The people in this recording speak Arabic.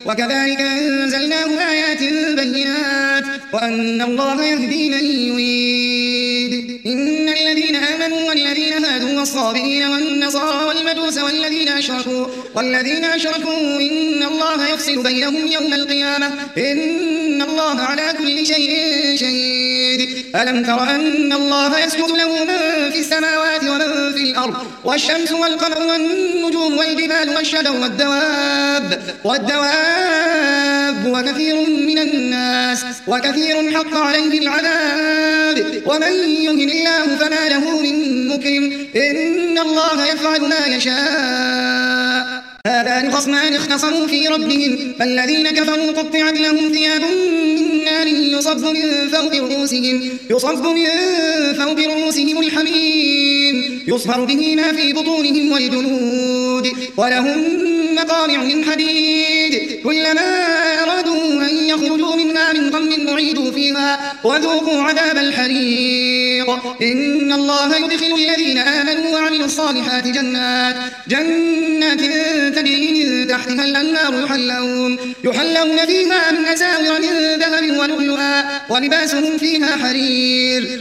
وكذلك أنزلناه آيات بينات وأن الله يهدي من يريد. إن الذين آمنوا والذين هادوا والصابئين والنصارى والمجوس والذين أشركوا إن الله يفصل بينهم يوم القيامة إن الله على كل شيء شهيد. ألم تر أن الله يسجد له من في السماوات ومن في الأرض والشمس والقمر والنجوم والجبال والشجر والدواب وكثير حق عليه العذاب ومن يهن الله فما له من مكرم إن الله يفعل ما يشاء. هذان خصمان اختصموا في ربهم فالذين كفروا قطعت لهم ثياب من نار يصب من فوق رؤوسهم الحميم يصهر به ما في بطونهم والجلود ولهم مقامع من حديد كلما أرادوا أن يخرجوا منها من غم أعيدوا فيها وذوقوا عذاب الحريق. إن الله يدخل الذين آمنوا وعملوا الصالحات جنات تجري من تحتها الأنهار يحلون فيها من أساور من ذهب ولؤلؤا ولباسهم فيها حرير.